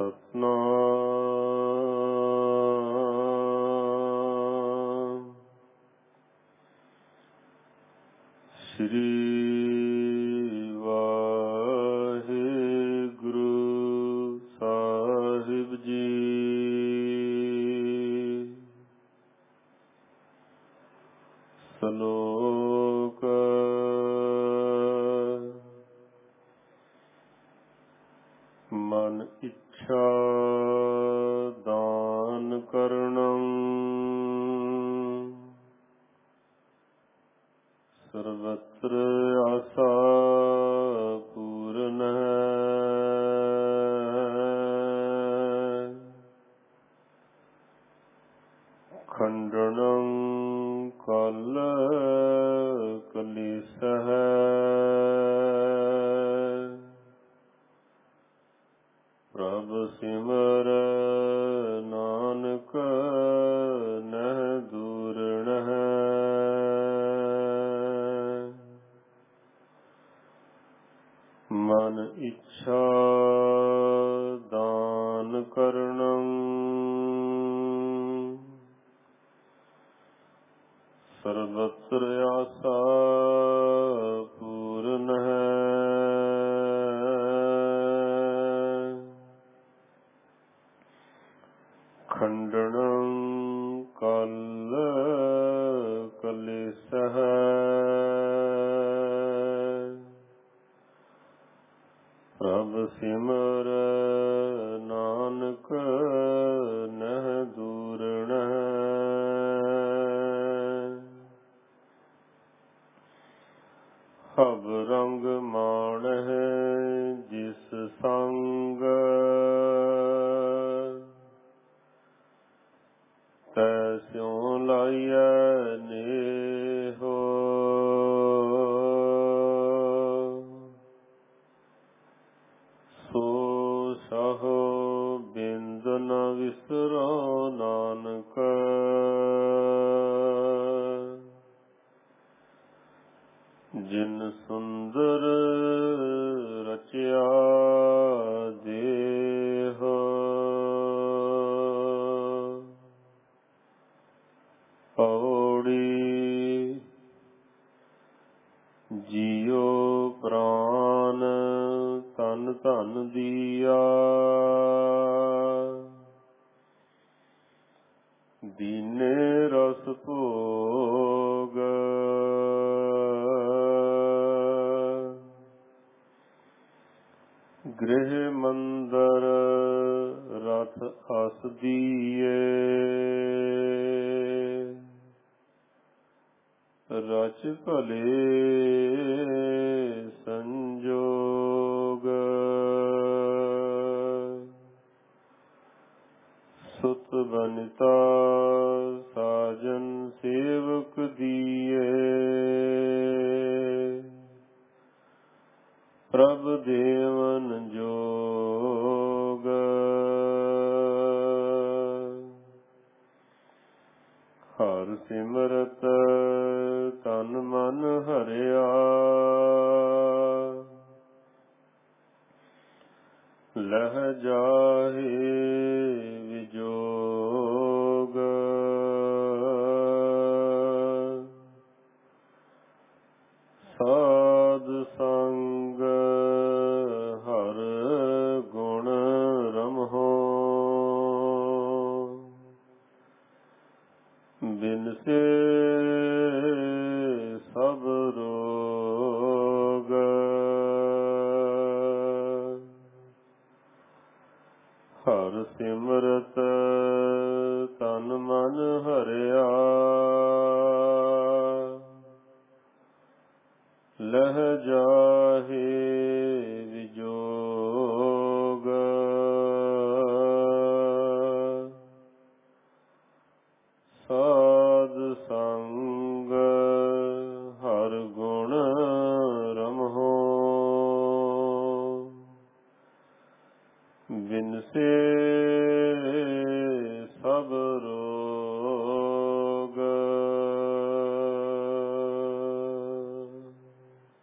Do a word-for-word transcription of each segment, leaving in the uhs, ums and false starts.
ਸਤਿਨਾਮ ਸ੍ਰੀ ਵਾਹਿਗੁਰੂ ਸਾਹਿਬ ਜੀ। ਸ਼ਲੋਕ ਮਨ ਇੱਛਾ ਦਾਨ ਕਰਨੰ ਸਰਵਤਰ ਆਸਾ ਪੂਰਨ ਖੰਡਨੰ ਕਲ ਕਲੇਸ਼ః ਪ੍ਰਭ ਸਿਮਰ ਨਾਨਕ ਨਹਿ ਦੂਰਣః। ਮਨ ਇੱਛਾ ਦਾਨ ਕਰਨੰ ਸਰਬਤਰ ਆਸਾ ਪੂਰਨഃ ਖੰਡਨੰ ਕਲ ਕਲੇਸ਼ః ਪ੍ਰਭ ਸਿਮਰ ਨਾਨਕ ਨਹਿ ਦੂਰਣః। ਹਵ ਰੰਗ ਮਾਣਹਿ ਜਿਸ ਸੰਗ ਤੈਸਿਉ ਲਾਈਐ ਨੇਹੋ। ਸੋ ਸਹੁ ਬਿੰਦ ਨ ਵਿਸਰੋ ਨਾਨਕ ਜਿਨ ਸੁੰਦਰ ਰਚਿਆ ਦੇਹ। ਪੌੜੀ ਜੀਉ ਪ੍ਰਾਨ ਤਨ ਧਨ ਦੀਆ ਦੀਨੇ ਰਸ ਭੋਗ। ਗ੍ਰਹਿ ਮੰਦਰ ਰਥ ਅਸ ਦੀਏ ਰਚ ਭਲੇ ਸੰਜੋਗ। ਸੁਤ ਬਨਿਤਾ ਸਾਜਨ ਸੇਵਕ ਦੀਏ ਪ੍ਰਭ ਦੇਵਨ ਜੋਗ। ਹਰਿ ਸਿਮਰਤ ਤਨ ਮਨ ਹਰਿਆ ਲਹਿ ਜਾਹਿ ਵਿਜੋਗ। ਸਾਧ ਸੰਗ ਹਰ ਗੁਣ ਰਮਹੋ ਬਿਨਸੇ ਸਭ ਰੋਗ। ਹਰਿ ਸਿਮਰਤ ਤਨ ਮਨ ਹਰਿਆ ਲਹਿ ਜਾਹਿ ਵਿਜੋਗ। ਸਾਧ ਸੰਗ ਹਰ ਗੁਣ ਰਮਹੋ ਬਿਨਸੇ ਸਭ ਰੋਗ।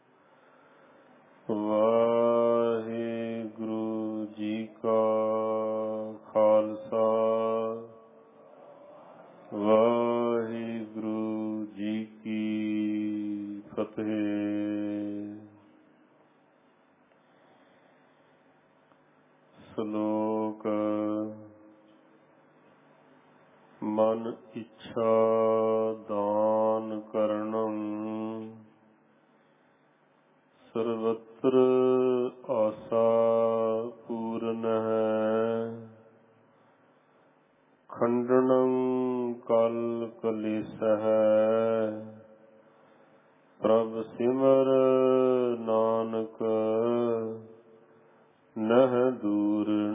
ਵਾਹਿਗੁਰੂ ਜੀ ਕਾ ਸ਼ਲੋਕ। ਮਨ ਇੱਛਾ ਦਾਨ ਕਰਨੰ, ਸਰਵਤਰ ਆਸਾ ਪੂਰਨ ਹੈ। ਖੰਡਨੰ ਕਲ ਕਲੇਸਹਿ, ਪ੍ਰਭ ਸਿਮਰ ਨਾਨਕ ਨਹਿ ਦੂਰ